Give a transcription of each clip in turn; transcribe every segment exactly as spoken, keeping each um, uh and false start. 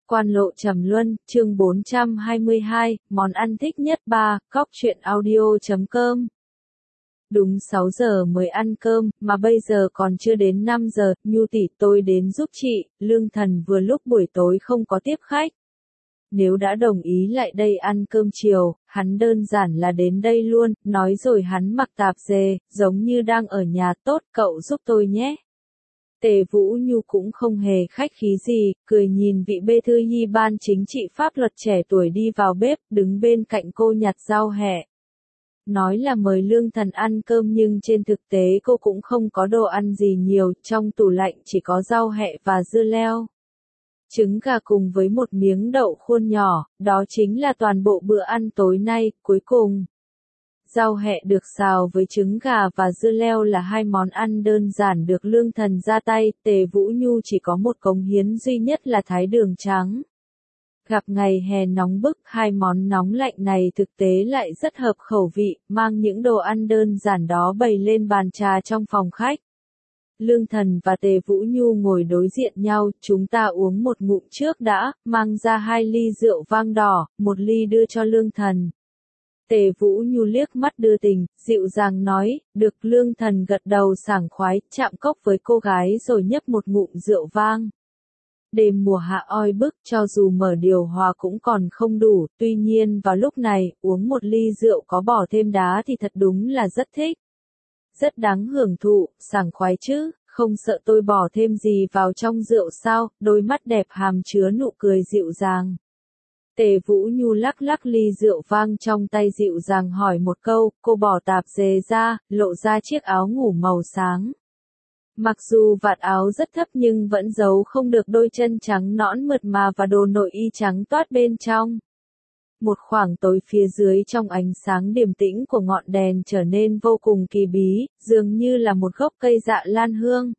Quan lộ trầm luân, chương bốn trăm hai mươi hai, món ăn thích nhất ba, cóc truyện audio chấm com. Đúng sáu giờ mới ăn cơm, mà bây giờ còn chưa đến năm giờ, Nhu tỷ tôi đến giúp chị, Lương Thần vừa lúc buổi tối không có tiếp khách. Nếu đã đồng ý lại đây ăn cơm chiều, hắn đơn giản là đến đây luôn, nói rồi hắn mặc tạp dề, giống như đang ở nhà. Tốt, cậu giúp tôi nhé. Tề Vũ Nhu cũng không hề khách khí gì, cười nhìn vị bê thư nhi ban chính trị pháp luật trẻ tuổi đi vào bếp, đứng bên cạnh cô nhặt rau hẹ. Nói là mời Lương Thần ăn cơm nhưng trên thực tế cô cũng không có đồ ăn gì nhiều, trong tủ lạnh chỉ có rau hẹ và dưa leo. Trứng gà cùng với một miếng đậu khuôn nhỏ, đó chính là toàn bộ bữa ăn tối nay. Cuối cùng, rau hẹ được xào với trứng gà và dưa leo là hai món ăn đơn giản được Lương Thần ra tay. Tề Vũ Nhu chỉ có một cống hiến duy nhất là thái đường trắng. Gặp ngày hè nóng bức, hai món nóng lạnh này thực tế lại rất hợp khẩu vị, mang những đồ ăn đơn giản đó bày lên bàn trà trong phòng khách. Lương Thần và Tề Vũ Nhu ngồi đối diện nhau, chúng ta uống một ngụm trước đã, mang ra hai ly rượu vang đỏ, một ly đưa cho Lương Thần. Tề Vũ Nhu liếc mắt đưa tình, dịu dàng nói, được. Lương Thần gật đầu sảng khoái, chạm cốc với cô gái rồi nhấp một ngụm rượu vang. Đêm mùa hạ oi bức, cho dù mở điều hòa cũng còn không đủ, tuy nhiên vào lúc này, uống một ly rượu có bỏ thêm đá thì thật đúng là rất thích. Rất đáng hưởng thụ, sảng khoái chứ, không sợ tôi bỏ thêm gì vào trong rượu sao? Đôi mắt đẹp hàm chứa nụ cười dịu dàng. Tề Vũ Nhu lắc lắc ly rượu vang trong tay dịu dàng hỏi một câu, cô bỏ tạp dề ra, lộ ra chiếc áo ngủ màu sáng. Mặc dù vạt áo rất thấp nhưng vẫn giấu không được đôi chân trắng nõn mượt mà và đồ nội y trắng toát bên trong. Một khoảng tối phía dưới trong ánh sáng điềm tĩnh của ngọn đèn trở nên vô cùng kỳ bí, dường như là một gốc cây dạ lan hương.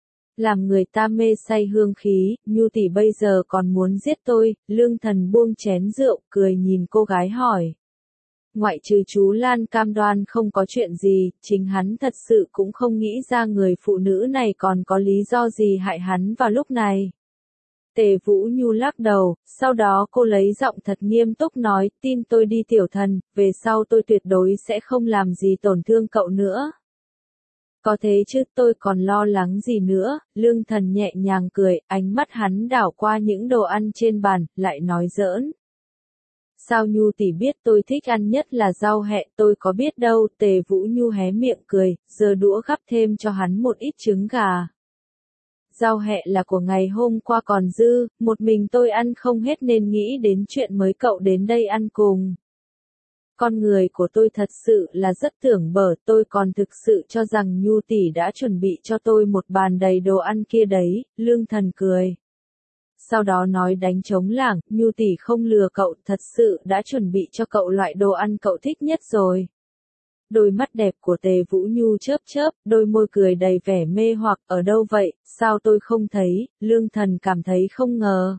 Làm người ta mê say hương khí. Nhu tỷ bây giờ còn muốn giết tôi. Lương Thần buông chén rượu, cười nhìn cô gái hỏi. Ngoại trừ chú Lan cam đoan không có chuyện gì, chính hắn thật sự cũng không nghĩ ra người phụ nữ này còn có lý do gì hại hắn vào lúc này. Tề Vũ Nhu lắc đầu, sau đó cô lấy giọng thật nghiêm túc nói, tin tôi đi tiểu thần, về sau tôi tuyệt đối sẽ không làm gì tổn thương cậu nữa. Có thế chứ, tôi còn lo lắng gì nữa. Lương Thần nhẹ nhàng cười, ánh mắt hắn đảo qua những đồ ăn trên bàn, lại nói giỡn. Sao Nhu tỷ biết tôi thích ăn nhất là rau hẹ? Tôi có biết đâu. Tề Vũ Nhu hé miệng cười, giơ đũa gắp thêm cho hắn một ít trứng gà. Rau hẹ là của ngày hôm qua còn dư, một mình tôi ăn không hết nên nghĩ đến chuyện mới cậu đến đây ăn cùng. Con người của tôi thật sự là rất tưởng bở, tôi còn thực sự cho rằng Nhu tỷ đã chuẩn bị cho tôi một bàn đầy đồ ăn kia đấy. Lương Thần cười. Sau đó nói đánh trống lảng, Nhu tỷ không lừa cậu, thật sự đã chuẩn bị cho cậu loại đồ ăn cậu thích nhất rồi. Đôi mắt đẹp của Tề Vũ Nhu chớp chớp, đôi môi cười đầy vẻ mê hoặc, ở đâu vậy, sao tôi không thấy? Lương Thần cảm thấy không ngờ.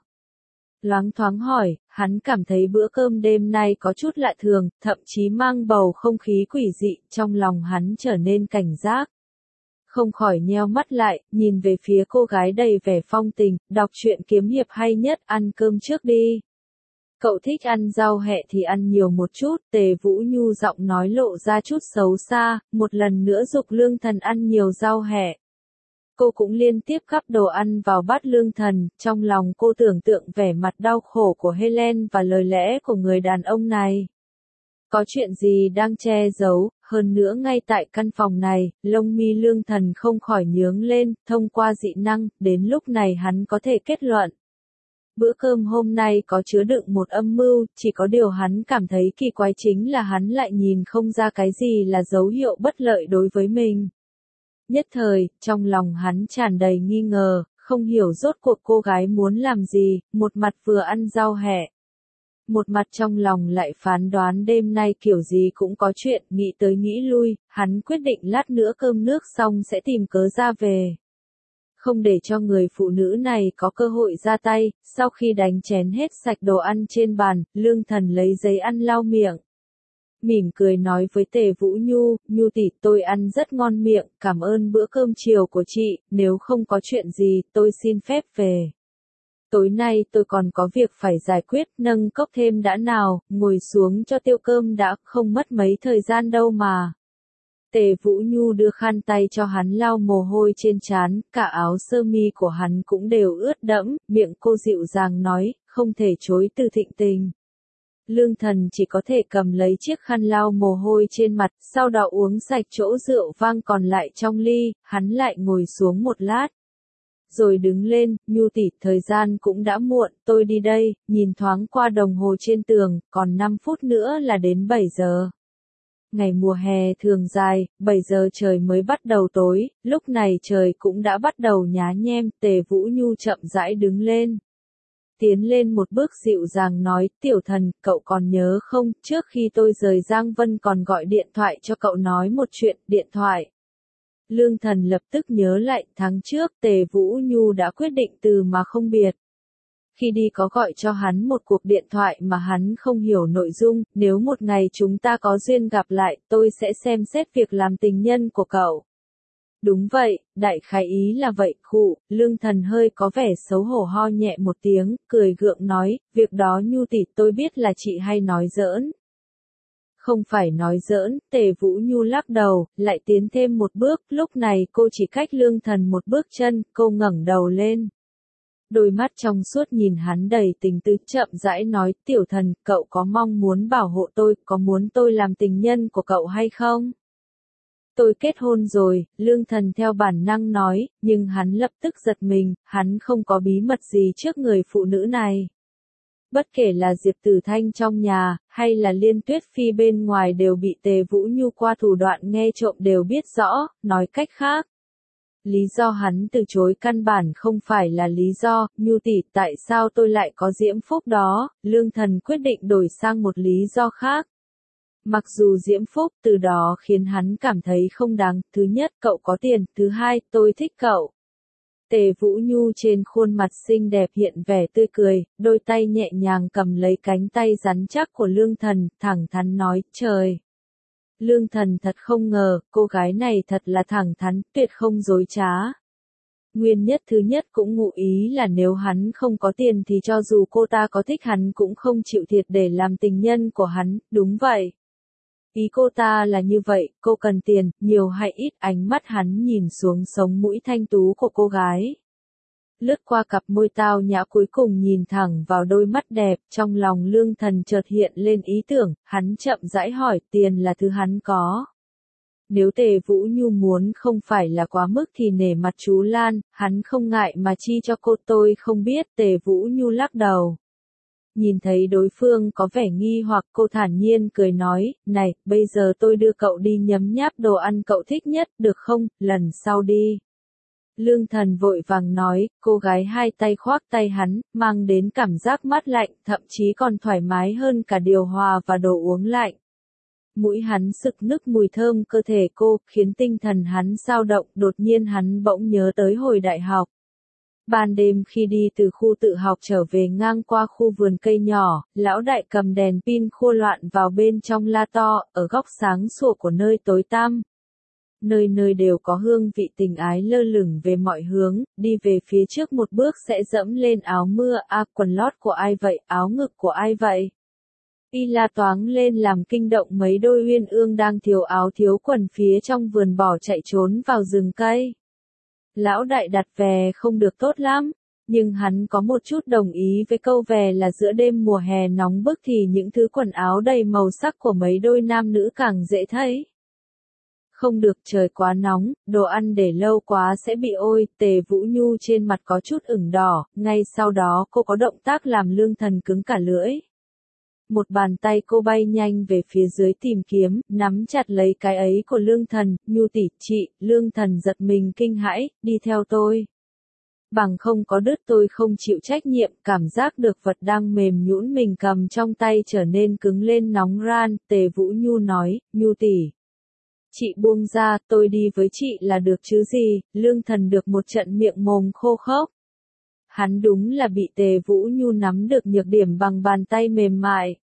Loáng thoáng hỏi, hắn cảm thấy bữa cơm đêm nay có chút lạ thường, thậm chí mang bầu không khí quỷ dị, trong lòng hắn trở nên cảnh giác. Không khỏi nheo mắt lại, nhìn về phía cô gái đầy vẻ phong tình, đọc truyện kiếm hiệp hay nhất, ăn cơm trước đi. Cậu thích ăn rau hẹ thì ăn nhiều một chút. Tề Vũ Nhu giọng nói lộ ra chút xấu xa, một lần nữa giục Lương Thần ăn nhiều rau hẹ. Cô cũng liên tiếp gắp đồ ăn vào bát Lương Thần, trong lòng cô tưởng tượng vẻ mặt đau khổ của Helen và lời lẽ của người đàn ông này. Có chuyện gì đang che giấu? Hơn nữa ngay tại căn phòng này, lông mi Lương Thần không khỏi nhướng lên, thông qua dị năng, đến lúc này hắn có thể kết luận. Bữa cơm hôm nay có chứa đựng một âm mưu, chỉ có điều hắn cảm thấy kỳ quái chính là hắn lại nhìn không ra cái gì là dấu hiệu bất lợi đối với mình. Nhất thời, trong lòng hắn tràn đầy nghi ngờ, không hiểu rốt cuộc cô gái muốn làm gì, một mặt vừa ăn rau hẹ. Một mặt trong lòng lại phán đoán đêm nay kiểu gì cũng có chuyện, nghĩ tới nghĩ lui, hắn quyết định lát nữa cơm nước xong sẽ tìm cớ ra về. Không để cho người phụ nữ này có cơ hội ra tay, sau khi đánh chén hết sạch đồ ăn trên bàn, Lương Thần lấy giấy ăn lau miệng. Mỉm cười nói với Tề Vũ Nhu, Nhu tỷ tôi ăn rất ngon miệng, cảm ơn bữa cơm chiều của chị, nếu không có chuyện gì, tôi xin phép về. Tối nay tôi còn có việc phải giải quyết, nâng cốc thêm đã nào, ngồi xuống cho tiêu cơm đã, không mất mấy thời gian đâu mà. Tề Vũ Nhu đưa khăn tay cho hắn lau mồ hôi trên trán, cả áo sơ mi của hắn cũng đều ướt đẫm, miệng cô dịu dàng nói, không thể chối từ thịnh tình. Lương Thần chỉ có thể cầm lấy chiếc khăn lau mồ hôi trên mặt, sau đó uống sạch chỗ rượu vang còn lại trong ly, hắn lại ngồi xuống một lát. Rồi đứng lên, Nhu tỷ, thời gian cũng đã muộn, tôi đi đây, nhìn thoáng qua đồng hồ trên tường, còn năm phút nữa là đến bảy giờ. Ngày mùa hè thường dài, bảy giờ trời mới bắt đầu tối, lúc này trời cũng đã bắt đầu nhá nhem, Tề Vũ Nhu chậm rãi đứng lên. Tiến lên một bước dịu dàng nói, tiểu thần, cậu còn nhớ không, trước khi tôi rời Giang Vân còn gọi điện thoại cho cậu nói một chuyện, điện thoại. Lương Thần lập tức nhớ lại, tháng trước Tề Vũ Nhu đã quyết định từ mà không biệt. Khi đi có gọi cho hắn một cuộc điện thoại mà hắn không hiểu nội dung, nếu một ngày chúng ta có duyên gặp lại, tôi sẽ xem xét việc làm tình nhân của cậu. Đúng vậy, đại khái ý là vậy, khụ, Lương Thần hơi có vẻ xấu hổ ho nhẹ một tiếng, cười gượng nói, việc đó Nhu tỷ tôi biết là chị hay nói giỡn. Không phải nói giỡn, Tề Vũ Nhu lắc đầu, lại tiến thêm một bước, lúc này cô chỉ cách Lương Thần một bước chân, cô ngẩng đầu lên. Đôi mắt trong suốt nhìn hắn đầy tình tư, chậm rãi nói, tiểu thần, cậu có mong muốn bảo hộ tôi, có muốn tôi làm tình nhân của cậu hay không? Tôi kết hôn rồi, Lương Thần theo bản năng nói, nhưng hắn lập tức giật mình, hắn không có bí mật gì trước người phụ nữ này. Bất kể là Diệp Tử Thanh trong nhà, hay là Liên Tuyết Phi bên ngoài đều bị Tề Vũ Nhu qua thủ đoạn nghe trộm đều biết rõ, nói cách khác. Lý do hắn từ chối căn bản không phải là lý do, Nhu tỷ, tại sao tôi lại có diễm phúc đó, Lương Thần quyết định đổi sang một lý do khác. Mặc dù diễm phúc từ đó khiến hắn cảm thấy không đáng, thứ nhất cậu có tiền, thứ hai tôi thích cậu. Tề Vũ Nhu trên khuôn mặt xinh đẹp hiện vẻ tươi cười, đôi tay nhẹ nhàng cầm lấy cánh tay rắn chắc của Lương Thần, thẳng thắn nói, trời. Lương Thần thật không ngờ, cô gái này thật là thẳng thắn, tuyệt không dối trá. Nguyên nhất thứ nhất cũng ngụ ý là nếu hắn không có tiền thì cho dù cô ta có thích hắn cũng không chịu thiệt để làm tình nhân của hắn, đúng vậy. Ý cô ta là như vậy, cô cần tiền, nhiều hay ít, ánh mắt hắn nhìn xuống sống mũi thanh tú của cô gái. Lướt qua cặp môi tao nhã cuối cùng nhìn thẳng vào đôi mắt đẹp, trong lòng Lương Thần chợt hiện lên ý tưởng, hắn chậm rãi hỏi, tiền là thứ hắn có. Nếu Tề Vũ Nhu muốn không phải là quá mức thì nể mặt chú Lan, hắn không ngại mà chi cho cô, tôi không biết, Tề Vũ Nhu lắc đầu. Nhìn thấy đối phương có vẻ nghi hoặc, cô thản nhiên cười nói, này, bây giờ tôi đưa cậu đi nhấm nháp đồ ăn cậu thích nhất, được không, lần sau đi. Lương Thần vội vàng nói, cô gái hai tay khoác tay hắn, mang đến cảm giác mát lạnh, thậm chí còn thoải mái hơn cả điều hòa và đồ uống lạnh. Mũi hắn sực nức mùi thơm cơ thể cô, khiến tinh thần hắn dao động, đột nhiên hắn bỗng nhớ tới hồi đại học. Ban đêm khi đi từ khu tự học trở về ngang qua khu vườn cây nhỏ, lão đại cầm đèn pin khô loạn vào bên trong la to, ở góc sáng sủa của nơi tối tăm. Nơi nơi đều có hương vị tình ái lơ lửng về mọi hướng, đi về phía trước một bước sẽ dẫm lên áo mưa, a quần lót của ai vậy, áo ngực của ai vậy? Y la toáng lên làm kinh động mấy đôi uyên ương đang thiếu áo thiếu quần phía trong vườn bỏ chạy trốn vào rừng cây. Lão đại đặt về không được tốt lắm, nhưng hắn có một chút đồng ý với câu về là giữa đêm mùa hè nóng bức thì những thứ quần áo đầy màu sắc của mấy đôi nam nữ càng dễ thấy. Không được, trời quá nóng, đồ ăn để lâu quá sẽ bị ôi, Tề Vũ Nhu trên mặt có chút ửng đỏ, ngay sau đó cô có động tác làm Lương Thần cứng cả lưỡi. Một bàn tay cô bay nhanh về phía dưới tìm kiếm, nắm chặt lấy cái ấy của Lương Thần, Nhu tỷ, chị, Lương Thần giật mình kinh hãi, đi theo tôi. Bằng không có đứt tôi không chịu trách nhiệm, cảm giác được vật đang mềm nhũn mình cầm trong tay trở nên cứng lên nóng ran, Tề Vũ Nhu nói, Nhu tỷ. Chị buông ra, tôi đi với chị là được chứ gì, Lương Thần được một trận miệng mồm khô khốc. Hắn đúng là bị Tề Vũ Nhu nắm được nhược điểm bằng bàn tay mềm mại.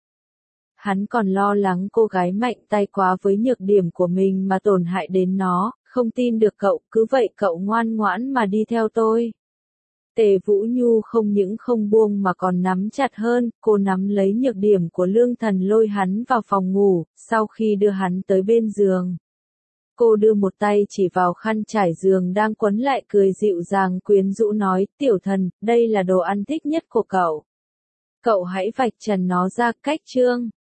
Hắn còn lo lắng cô gái mạnh tay quá với nhược điểm của mình mà tổn hại đến nó, không tin được cậu, cứ vậy cậu ngoan ngoãn mà đi theo tôi. Tề Vũ Nhu không những không buông mà còn nắm chặt hơn, cô nắm lấy nhược điểm của Lương Thần lôi hắn vào phòng ngủ, sau khi đưa hắn tới bên giường. Cô đưa một tay chỉ vào khăn trải giường đang quấn lại cười dịu dàng quyến rũ nói, tiểu thần, đây là đồ ăn thích nhất của cậu. Cậu hãy vạch trần nó ra, cách chương.